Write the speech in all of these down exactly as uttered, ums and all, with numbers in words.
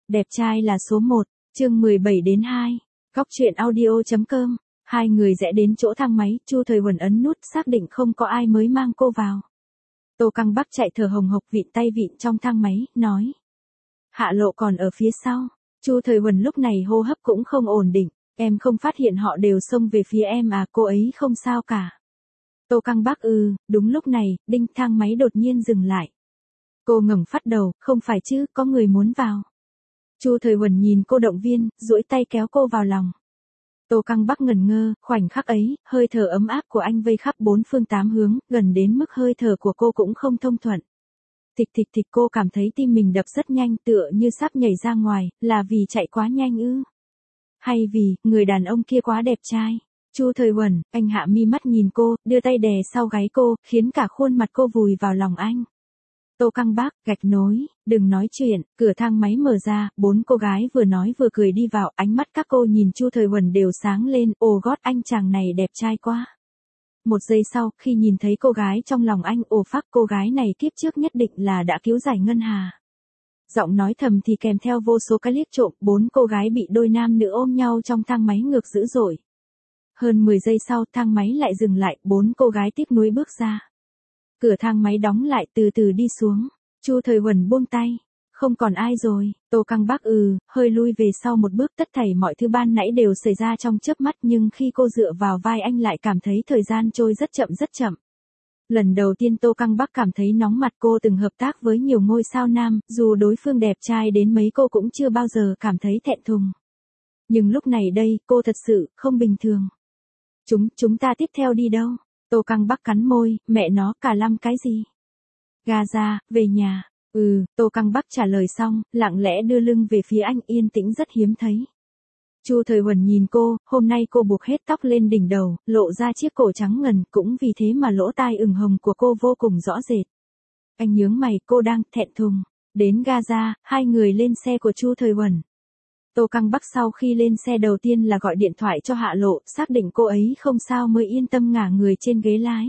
Đẹp trai là số một, chương mười bảy đến hai. Góc truyện audio.com. Hai người rẽ đến chỗ thang máy, Chu Thời Huẩn ấn nút xác định không có ai mới mang cô vào. Tô Căng Bắc chạy thở hồng hộc vịn tay vịn trong thang máy, nói. Hạ Lộ còn ở phía sau. Chu Thời Huẩn lúc này hô hấp cũng không ổn định, em không phát hiện họ đều xông về phía em à, cô ấy không sao cả. Tô Căng Bắc ừ, đúng lúc này, đinh thang máy đột nhiên dừng lại. Cô ngẩng phát đầu, không phải chứ, có người muốn vào. Chu Thời Huẩn nhìn cô động viên, duỗi tay kéo cô vào lòng. Tô Căng Bắc ngẩn ngơ, khoảnh khắc ấy, hơi thở ấm áp của anh vây khắp bốn phương tám hướng, gần đến mức hơi thở của cô cũng không thông thuận. Thịch thịch thịch, cô cảm thấy tim mình đập rất nhanh, tựa như sắp nhảy ra ngoài, là vì chạy quá nhanh ư? Hay vì, người đàn ông kia quá đẹp trai? Chu Thời Huẩn, anh hạ mi mắt nhìn cô, đưa tay đè sau gáy cô, khiến cả khuôn mặt cô vùi vào lòng anh. Tô Căng Bắc, gạch nối, đừng nói chuyện, cửa thang máy mở ra, bốn cô gái vừa nói vừa cười đi vào, ánh mắt các cô nhìn Chu Thời Huẩn đều sáng lên, ồ gót anh chàng này đẹp trai quá. Một giây sau, khi nhìn thấy cô gái trong lòng anh, ồ phác, cô gái này kiếp trước nhất định là đã cứu giải Ngân Hà. Giọng nói thầm thì kèm theo vô số cái liếc trộm, bốn cô gái bị đôi nam nữ ôm nhau trong thang máy ngược dữ dội. Hơn mười giây sau, thang máy lại dừng lại, bốn cô gái tiếc nuối bước ra. Cửa thang máy đóng lại, từ từ đi xuống. Chu Thời Huẩn buông tay. Không còn ai rồi. Tô Căng Bắc ừ, hơi lui về sau một bước, tất thảy mọi thứ ban nãy đều xảy ra trong chớp mắt, nhưng khi cô dựa vào vai anh lại cảm thấy thời gian trôi rất chậm rất chậm. Lần đầu tiên Tô Căng Bắc cảm thấy nóng mặt, cô từng hợp tác với nhiều ngôi sao nam, dù đối phương đẹp trai đến mấy cô cũng chưa bao giờ cảm thấy thẹn thùng. Nhưng lúc này đây, cô thật sự không bình thường. Chúng, chúng ta tiếp theo đi đâu? Tô Căng Bắc cắn môi, mẹ nó, cả lăm cái gì? Gaza, về nhà. Ừ, Tô Căng Bắc trả lời xong, lặng lẽ đưa lưng về phía anh, yên tĩnh rất hiếm thấy. Chu Thời Huẩn nhìn cô, hôm nay cô buộc hết tóc lên đỉnh đầu, lộ ra chiếc cổ trắng ngần, cũng vì thế mà lỗ tai ửng hồng của cô vô cùng rõ rệt. Anh nhướng mày, cô đang thẹn thùng. Đến Gaza, hai người lên xe của Chu Thời Huẩn. Tô Căng Bắc sau khi lên xe đầu tiên là gọi điện thoại cho Hạ Lộ, xác định cô ấy không sao mới yên tâm ngả người trên ghế lái.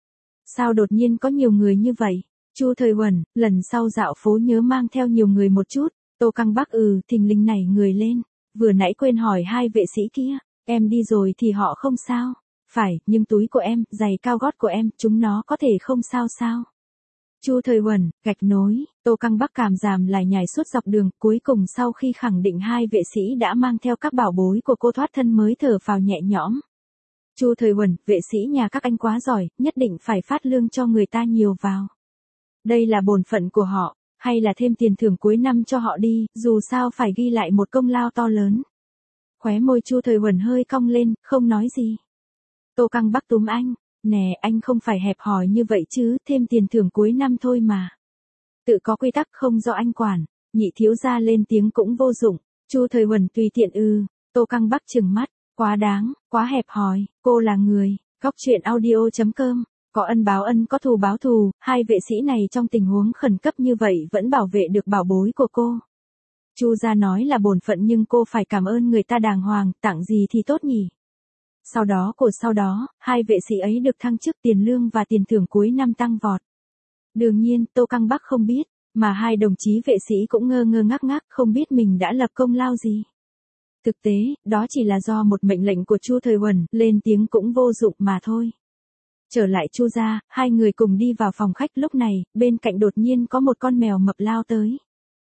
Sao đột nhiên có nhiều người như vậy? Chu Thời Huẩn, lần sau dạo phố nhớ mang theo nhiều người một chút. Tô Căng Bắc ừ, thình lình nảy người lên. Vừa nãy quên hỏi hai vệ sĩ kia, em đi rồi thì họ không sao. Phải, nhưng túi của em, giày cao gót của em, chúng nó có thể không sao sao? Chu Thời Huẩn, gạch nối, Tô Căng Bắc cảm giảm lại nhảy suốt dọc đường, cuối cùng sau khi khẳng định hai vệ sĩ đã mang theo các bảo bối của cô thoát thân mới thở phào nhẹ nhõm. Chu Thời Huẩn, vệ sĩ nhà các anh quá giỏi, nhất định phải phát lương cho người ta nhiều vào. Đây là bổn phận của họ, hay là thêm tiền thưởng cuối năm cho họ đi, dù sao phải ghi lại một công lao to lớn. Khóe môi Chu Thời Huẩn hơi cong lên, không nói gì. Tô Căng Bắc túm anh. Nè, anh không phải hẹp hòi như vậy chứ, thêm tiền thưởng cuối năm thôi mà. Tự có quy tắc không do anh quản, nhị thiếu gia lên tiếng cũng vô dụng. Chu Thời Huẩn tùy tiện ư, Tô Căng Bắc trừng mắt, quá đáng, quá hẹp hòi, cô là người. Góc truyện audio.com. Có ân báo ân, có thù báo thù, hai vệ sĩ này trong tình huống khẩn cấp như vậy vẫn bảo vệ được bảo bối của cô. Chu gia nói là bổn phận nhưng cô phải cảm ơn người ta đàng hoàng, tặng gì thì tốt nhỉ. Sau đó của sau đó, hai vệ sĩ ấy được thăng chức, tiền lương và tiền thưởng cuối năm tăng vọt. Đương nhiên, Tô Căng Bắc không biết, mà hai đồng chí vệ sĩ cũng ngơ ngơ ngác ngác không biết mình đã lập công lao gì. Thực tế, đó chỉ là do một mệnh lệnh của Chu Thời Huẩn, lên tiếng cũng vô dụng mà thôi. Trở lại Chu gia, hai người cùng đi vào phòng khách, lúc này, bên cạnh đột nhiên có một con mèo mập lao tới.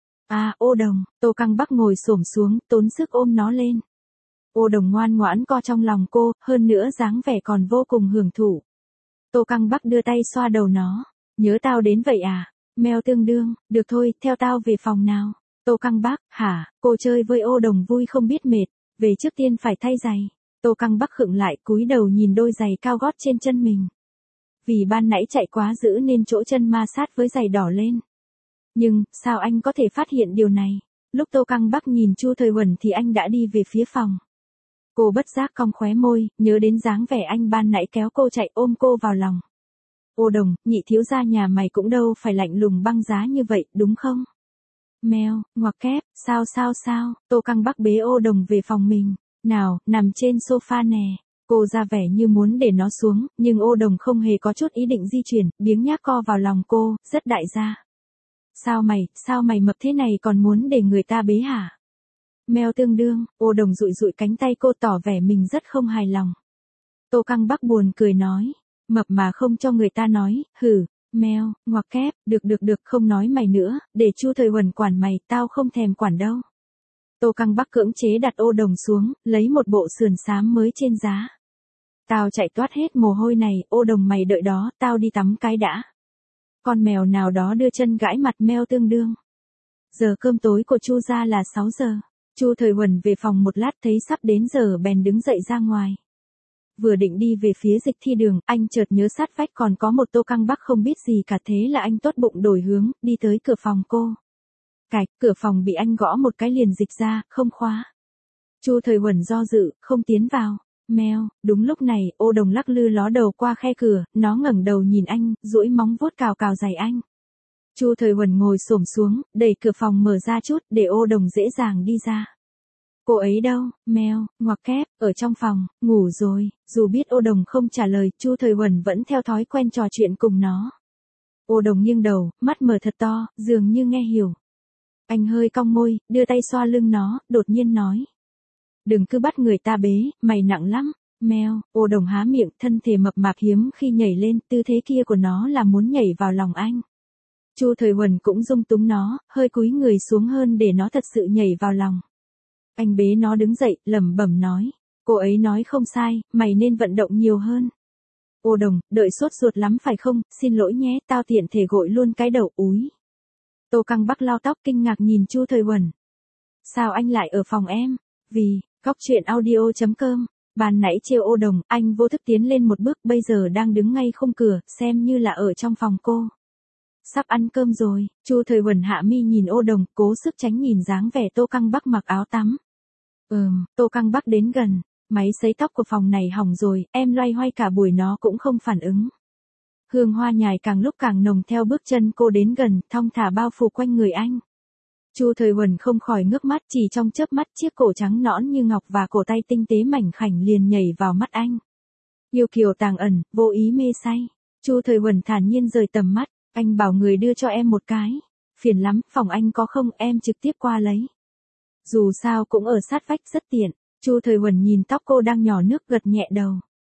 À, Ô Đồng, Tô Căng Bắc ngồi xổm xuống, tốn sức ôm nó lên. Ô Đồng ngoan ngoãn co trong lòng cô, hơn nữa dáng vẻ còn vô cùng hưởng thụ. Tô Căng Bắc đưa tay xoa đầu nó. Nhớ tao đến vậy à? Mèo tương đương, được thôi, theo tao về phòng nào. Tô Căng Bắc, hả, cô chơi với Ô Đồng vui không biết mệt, về trước tiên phải thay giày. Tô Căng Bắc khựng lại, cúi đầu nhìn đôi giày cao gót trên chân mình. Vì ban nãy chạy quá dữ nên chỗ chân ma sát với giày đỏ lên. Nhưng, sao anh có thể phát hiện điều này? Lúc Tô Căng Bắc nhìn Chu Thời Huẩn thì anh đã đi về phía phòng. Cô bất giác cong khóe môi, nhớ đến dáng vẻ anh ban nãy kéo cô chạy ôm cô vào lòng. Ô Đồng, nhị thiếu gia nhà mày cũng đâu phải lạnh lùng băng giá như vậy, đúng không? Mèo, ngoặc kép, sao sao sao, Tô Căng Bắc bế Ô Đồng về phòng mình. Nào, nằm trên sofa nè. Cô ra vẻ như muốn để nó xuống, nhưng Ô Đồng không hề có chút ý định di chuyển, biếng nhác co vào lòng cô, rất đại gia. Sao mày, sao mày mập thế này còn muốn để người ta bế hả? Mèo tương đương, Ô Đồng dụi dụi cánh tay cô tỏ vẻ mình rất không hài lòng. Tô Căng Bắc buồn cười nói, mập mà không cho người ta nói, hử, mèo, ngoặc kép, được được được không nói mày nữa, để Chu Thời Huẩn quản mày, tao không thèm quản đâu. Tô Căng Bắc cưỡng chế đặt Ô Đồng xuống, lấy một bộ sườn xám mới trên giá. Tao chạy toát hết mồ hôi này, Ô Đồng mày đợi đó, tao đi tắm cái đã. Con mèo nào đó đưa chân gãi mặt meo tương đương. Giờ cơm tối của Chu gia là sáu giờ. Chu Thời Huẩn về phòng một lát thấy sắp đến giờ bèn đứng dậy ra ngoài. Vừa định đi về phía Dịch Thi Đường, anh chợt nhớ sát vách còn có một Tô Căng Bắc không biết gì cả, thế là anh tốt bụng đổi hướng, đi tới cửa phòng cô. Cạch, cửa phòng bị anh gõ một cái liền dịch ra, không khóa. Chu Thời Huẩn do dự, không tiến vào. Mèo, đúng lúc này, Ô Đồng lắc lư ló đầu qua khe cửa, nó ngẩng đầu nhìn anh, duỗi móng vuốt cào cào giày anh. Chu Thời Huẩn ngồi xổm xuống, đẩy cửa phòng mở ra chút, để Ô Đồng dễ dàng đi ra. Cô ấy đâu, mèo, ngoặc kép, ở trong phòng, ngủ rồi. Dù biết Ô Đồng không trả lời, Chu Thời Huẩn vẫn theo thói quen trò chuyện cùng nó. Ô Đồng nghiêng đầu, mắt mở thật to, dường như nghe hiểu. Anh hơi cong môi, đưa tay xoa lưng nó, đột nhiên nói. Đừng cứ bắt người ta bế, mày nặng lắm. Mèo, Ô Đồng há miệng, thân thể mập mạp hiếm khi nhảy lên, tư thế kia của nó là muốn nhảy vào lòng anh. Chu Thời Huẩn cũng dung túng nó, hơi cúi người xuống hơn để nó thật sự nhảy vào lòng. Anh bế nó đứng dậy, lẩm bẩm nói. Cô ấy nói không sai, mày nên vận động nhiều hơn. Ô Đồng, đợi sốt ruột lắm phải không, xin lỗi nhé, tao tiện thể gội luôn cái đầu úi. Tô Căng Bắc lau tóc kinh ngạc nhìn Chu Thời Huẩn. Sao anh lại ở phòng em? Vì, Cóc truyện audio chấm com, ban nãy trêu Ô Đồng, anh vô thức tiến lên một bước, bây giờ đang đứng ngay khung cửa, xem như là ở trong phòng cô. Sắp ăn cơm rồi, Chu Thời Huẩn hạ mi nhìn Ô Đồng, cố sức tránh nhìn dáng vẻ Tô Căng Bắc mặc áo tắm. Ừm, Tô Căng Bắc đến gần, máy sấy tóc của phòng này hỏng rồi, em loay hoay cả buổi nó cũng không phản ứng. Hương hoa nhài càng lúc càng nồng theo bước chân cô đến gần, thong thả bao phủ quanh người anh. Chu Thời Huẩn không khỏi ngước mắt, chỉ trong chớp mắt chiếc cổ trắng nõn như ngọc và cổ tay tinh tế mảnh khảnh liền nhảy vào mắt anh. Yêu kiều tàng ẩn, vô ý mê say. Chu Thời Huẩn thản nhiên rời tầm mắt, anh bảo người đưa cho em một cái. Phiền lắm, phòng anh có không, em trực tiếp qua lấy. Dù sao cũng ở sát vách rất tiện. Chu Thời Huẩn nhìn tóc cô đang nhỏ nước gật nhẹ đầu.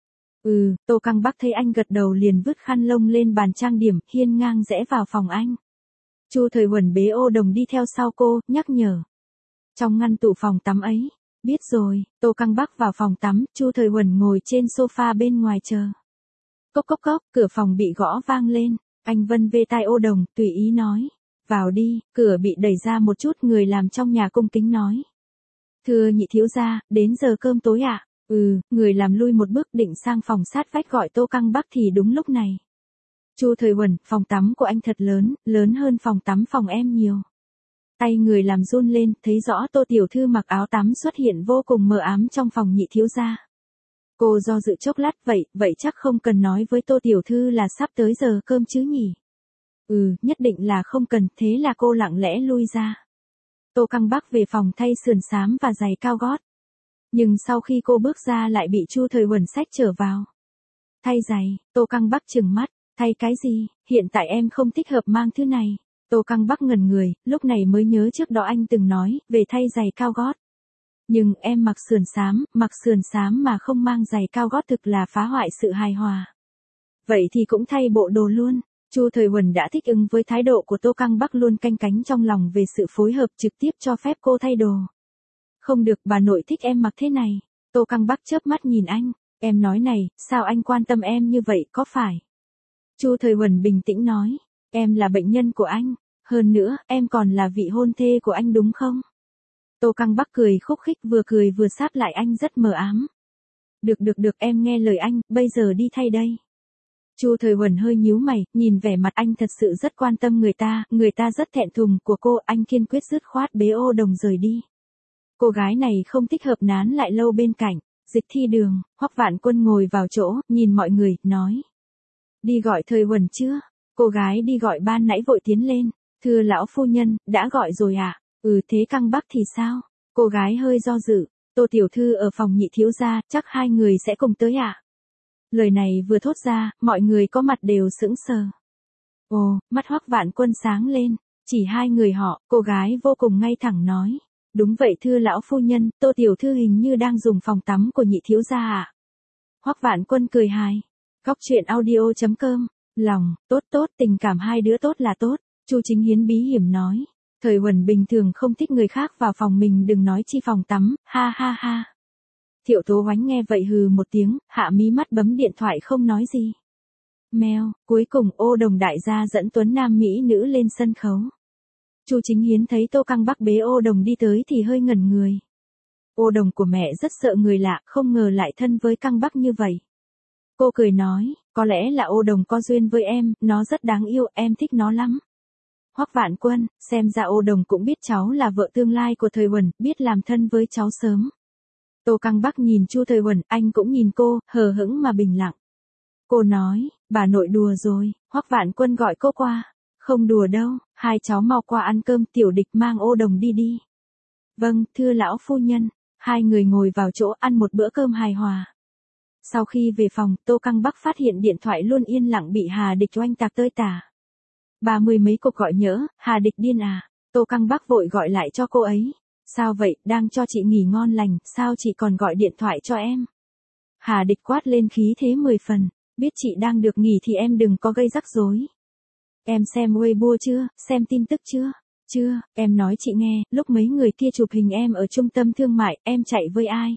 Ừ, Tô Căng Bắc thấy anh gật đầu liền vứt khăn lông lên bàn trang điểm, hiên ngang rẽ vào phòng anh. Chu Thời Huẩn bế Ô Đồng đi theo sau cô, nhắc nhở. Trong ngăn tủ phòng tắm ấy. Biết rồi, Tô Căng Bắc vào phòng tắm, Chu Thời Huẩn ngồi trên sofa bên ngoài chờ. Cốc cốc cốc, cửa phòng bị gõ vang lên. Anh vân vê tai Ô Đồng, tùy ý nói. Vào đi, cửa bị đẩy ra một chút, người làm trong nhà cung kính nói. Thưa nhị thiếu gia, đến giờ cơm tối ạ. À? Ừ, người làm lui một bước định sang phòng sát vách gọi Tô Căng Bắc thì đúng lúc này. Chu Thời Huẩn, phòng tắm của anh thật lớn, lớn hơn phòng tắm phòng em nhiều. Tay người làm run lên, thấy rõ Tô tiểu thư mặc áo tắm xuất hiện vô cùng mờ ám trong phòng nhị thiếu gia. Cô do dự chốc lát, vậy, vậy chắc không cần nói với Tô tiểu thư là sắp tới giờ cơm chứ nhỉ? Ừ, nhất định là không cần, thế là cô lặng lẽ lui ra. Tô Căng Bắc về phòng thay sườn xám và giày cao gót. Nhưng sau khi cô bước ra lại bị Chu Thời Huẩn xách trở vào. Thay giày, Tô Căng Bắc trừng mắt, thay cái gì, hiện tại em không thích hợp mang thứ này. Tô Căng Bắc ngẩn người, lúc này mới nhớ trước đó anh từng nói, về thay giày cao gót. Nhưng em mặc sườn xám, mặc sườn xám mà không mang giày cao gót thực là phá hoại sự hài hòa. Vậy thì cũng thay bộ đồ luôn. Chu Thời Huẩn đã thích ứng với thái độ của Tô Căng Bắc luôn canh cánh trong lòng về sự phối hợp trực tiếp cho phép cô thay đồ. Không được, bà nội thích em mặc thế này. Tô Căng Bắc chớp mắt nhìn anh, em nói này, sao anh quan tâm em như vậy, có phải? Chu Thời Huẩn bình tĩnh nói, em là bệnh nhân của anh, hơn nữa, em còn là vị hôn thê của anh đúng không? Tô Căng Bắc cười khúc khích, vừa cười vừa sáp lại anh rất mờ ám. Được được được, em nghe lời anh, bây giờ đi thay đây. Chu Thời Huẩn hơi nhíu mày, nhìn vẻ mặt anh thật sự rất quan tâm người ta, người ta rất thẹn thùng của cô, anh kiên quyết dứt khoát bế Ô Đồng rời đi. Cô gái này không thích hợp nán lại lâu bên cạnh. Dịch Thi Đường, Hoắc Vạn Quân ngồi vào chỗ, nhìn mọi người, nói. Đi gọi Thời Huẩn chưa? Cô gái đi gọi ban nãy vội tiến lên. Thưa lão phu nhân, đã gọi rồi ạ. À? Ừ, thế Căng Bắc thì sao? Cô gái hơi do dự. Tô tiểu thư ở phòng nhị thiếu gia, chắc hai người sẽ cùng tới ạ. À? Lời này vừa thốt ra, mọi người có mặt đều sững sờ. Ồ, mắt Hoắc Vạn Quân sáng lên. Chỉ hai người họ, cô gái vô cùng ngay thẳng nói. Đúng vậy thưa lão phu nhân, Tô tiểu thư hình như đang dùng phòng tắm của nhị thiếu gia ạ. À? Hoắc Vạn Quân cười hài. Góc truyện audio chấm com. Lòng, tốt tốt, tình cảm hai đứa tốt là tốt. Chu Chính Hiến bí hiểm nói. Thời Huẩn bình thường không thích người khác vào phòng mình, đừng nói chi phòng tắm, ha ha ha. Thiệu Tố Hoánh nghe vậy hừ một tiếng, hạ mí mắt bấm điện thoại không nói gì. Mèo, cuối cùng Ô Đồng đại gia dẫn tuấn nam mỹ nữ lên sân khấu. Chu Chính Hiến thấy Tô Căng Bắc bế Ô Đồng đi tới thì hơi ngẩn người. Ô Đồng của mẹ rất sợ người lạ, không ngờ lại thân với Căng Bắc như vậy. Cô cười nói, có lẽ là Ô Đồng có duyên với em, nó rất đáng yêu, em thích nó lắm. Hoắc Vạn Quân, xem ra Ô Đồng cũng biết cháu là vợ tương lai của Thời Huẩn, biết làm thân với cháu sớm. Tô Căng Bắc nhìn Chu Thời Huẩn, anh cũng nhìn cô, hờ hững mà bình lặng. Cô nói, bà nội đùa rồi, Hoắc Vạn Quân gọi cô qua. Không đùa đâu, hai cháu mau qua ăn cơm, Tiểu Địch mang Ô Đồng đi đi. Vâng, thưa lão phu nhân. Hai người ngồi vào chỗ ăn một bữa cơm hài hòa. Sau khi về phòng, Tô Căng Bắc phát hiện điện thoại luôn yên lặng bị Hà Địch oanh tạc tơi tả. Ba mươi mấy cuộc gọi nhỡ, Hà Địch điên à, Tô Căng Bắc vội gọi lại cho cô ấy. Sao vậy, đang cho chị nghỉ ngon lành, sao chị còn gọi điện thoại cho em? Hà Địch quát lên khí thế mười phần, biết chị đang được nghỉ thì em đừng có gây rắc rối. Em xem Weibo chưa, xem tin tức chưa? Chưa, em nói chị nghe, lúc mấy người kia chụp hình em ở trung tâm thương mại, em chạy với ai?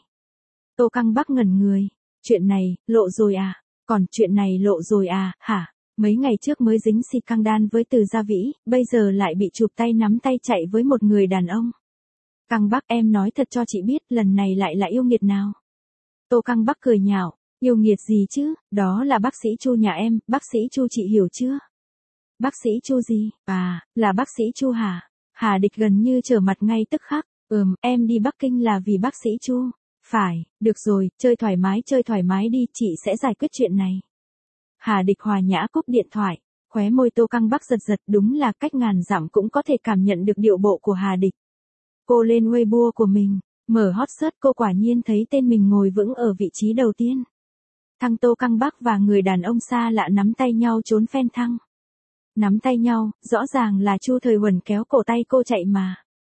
Tô Căng Bắc ngẩn người, chuyện này, lộ rồi à? Còn chuyện này lộ rồi à, hả? Mấy ngày trước mới dính xì căng đan với Từ Gia Vĩ, bây giờ lại bị chụp tay nắm tay chạy với một người đàn ông. Căng Bắc em nói thật cho chị biết, lần này lại là yêu nghiệt nào? Tô Căng Bắc cười nhạo, yêu nghiệt gì chứ, đó là bác sĩ Chu nhà em, bác sĩ Chu chị hiểu chưa? Bác sĩ Chu gì? À, là bác sĩ Chu hả? Hà Địch gần như trở mặt ngay tức khắc. Ừm, em đi Bắc Kinh là vì bác sĩ Chu. Phải, được rồi, chơi thoải mái chơi thoải mái đi, chị sẽ giải quyết chuyện này. Hà Địch hòa nhã cúp điện thoại, khóe môi Tô Căng Bắc giật giật, đúng là cách ngàn dặm cũng có thể cảm nhận được điệu bộ của Hà Địch. Cô lên Weibo của mình, mở hot search, cô quả nhiên thấy tên mình ngồi vững ở vị trí đầu tiên. Thăng Tô Căng Bắc và người đàn ông xa lạ nắm tay nhau trốn phen thăng. Nắm tay nhau, rõ ràng là Chu Thời Huẩn kéo cổ tay cô chạy mà.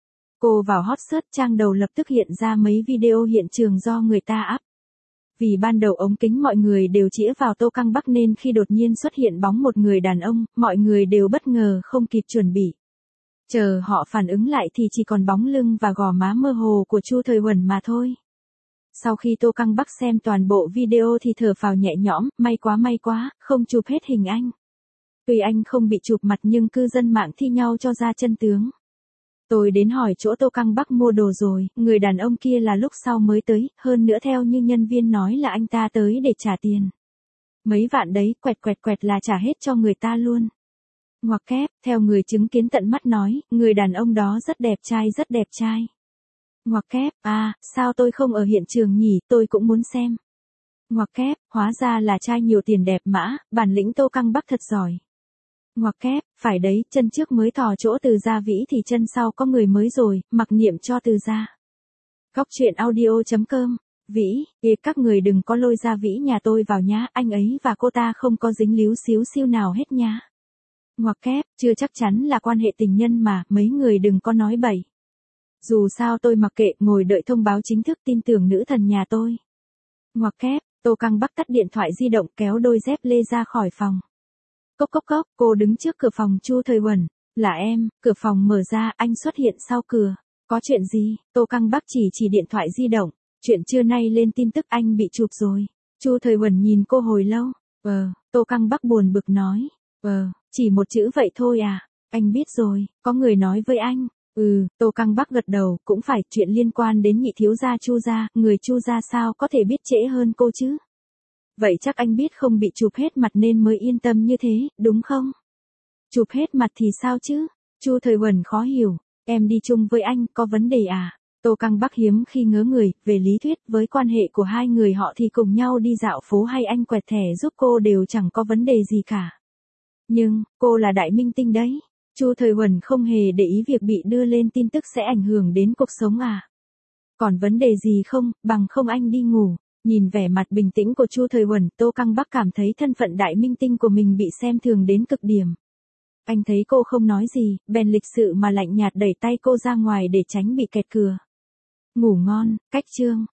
Cô vào hot search, trang đầu lập tức hiện ra mấy video hiện trường do người ta up. Vì ban đầu ống kính mọi người đều chĩa vào Tô Căng Bắc nên khi đột nhiên xuất hiện bóng một người đàn ông, mọi người đều bất ngờ không kịp chuẩn bị. Chờ họ phản ứng lại thì chỉ còn bóng lưng và gò má mơ hồ của Chu Thời Huẩn mà thôi. Sau khi Tô Căng Bắc xem toàn bộ video thì thở phào nhẹ nhõm, may quá may quá, không chụp hết hình anh. Tuy anh không bị chụp mặt nhưng cư dân mạng thi nhau cho ra chân tướng. Tôi đến hỏi chỗ Tô Căng Bắc mua đồ rồi, người đàn ông kia là lúc sau mới tới, hơn nữa theo như nhân viên nói là anh ta tới để trả tiền. Mấy vạn đấy, quẹt quẹt quẹt là trả hết cho người ta luôn. Ngoặc kép, theo người chứng kiến tận mắt nói, người đàn ông đó rất đẹp trai rất đẹp trai. Ngoặc kép, à, sao tôi không ở hiện trường nhỉ, tôi cũng muốn xem. Ngoặc kép, hóa ra là trai nhiều tiền đẹp mã, bản lĩnh Tô Căng Bắc thật giỏi. Ngoặc kép, phải đấy, chân trước mới thò chỗ Từ Gia Vĩ thì chân sau có người mới rồi, mặc niệm cho Từ Gia. Góc truyện audio chấm com. Vĩ, kìa các người đừng có lôi Gia Vĩ nhà tôi vào nhá, anh ấy và cô ta không có dính líu xíu xiu nào hết nha. Ngoặc kép, chưa chắc chắn là quan hệ tình nhân mà, mấy người đừng có nói bậy. Dù sao tôi mặc kệ, ngồi đợi thông báo chính thức, tin tưởng nữ thần nhà tôi. Ngoặc kép, Tô Căng Bắc tắt điện thoại di động, kéo đôi dép lê ra khỏi phòng. Cốc cốc cốc, cô đứng trước cửa phòng Chu Thời Huẩn. Là em, cửa phòng mở ra, anh xuất hiện sau cửa. Có chuyện gì? Tô Căng Bắc chỉ chỉ điện thoại di động. Chuyện trưa nay lên tin tức anh bị chụp rồi. Chu Thời Huẩn nhìn cô hồi lâu. Ờ, Tô Căng Bắc buồn bực nói. Ờ, chỉ một chữ vậy thôi à? Anh biết rồi, có người nói với anh. Ừ, Tô Căng Bắc gật đầu, cũng phải, chuyện liên quan đến nhị thiếu gia Chu gia, người Chu gia sao có thể biết trễ hơn cô chứ? Vậy chắc anh biết không bị chụp hết mặt nên mới yên tâm như thế, đúng không? Chụp hết mặt thì sao chứ? Chu Thời Huẩn khó hiểu, em đi chung với anh, có vấn đề à? Tô Căng Bắc hiếm khi ngớ người, về lý thuyết với quan hệ của hai người họ thì cùng nhau đi dạo phố hay anh quẹt thẻ giúp cô đều chẳng có vấn đề gì cả. Nhưng, cô là đại minh tinh đấy. Chu Thời Huẩn không hề để ý việc bị đưa lên tin tức sẽ ảnh hưởng đến cuộc sống à? Còn vấn đề gì không, bằng không anh đi ngủ. Nhìn vẻ mặt bình tĩnh của Chu Thời Huẩn, Tô Căng Bắc cảm thấy thân phận đại minh tinh của mình bị xem thường đến cực điểm. Anh thấy cô không nói gì, bèn lịch sự mà lạnh nhạt đẩy tay cô ra ngoài để tránh bị kẹt cửa. Ngủ ngon, cách chương.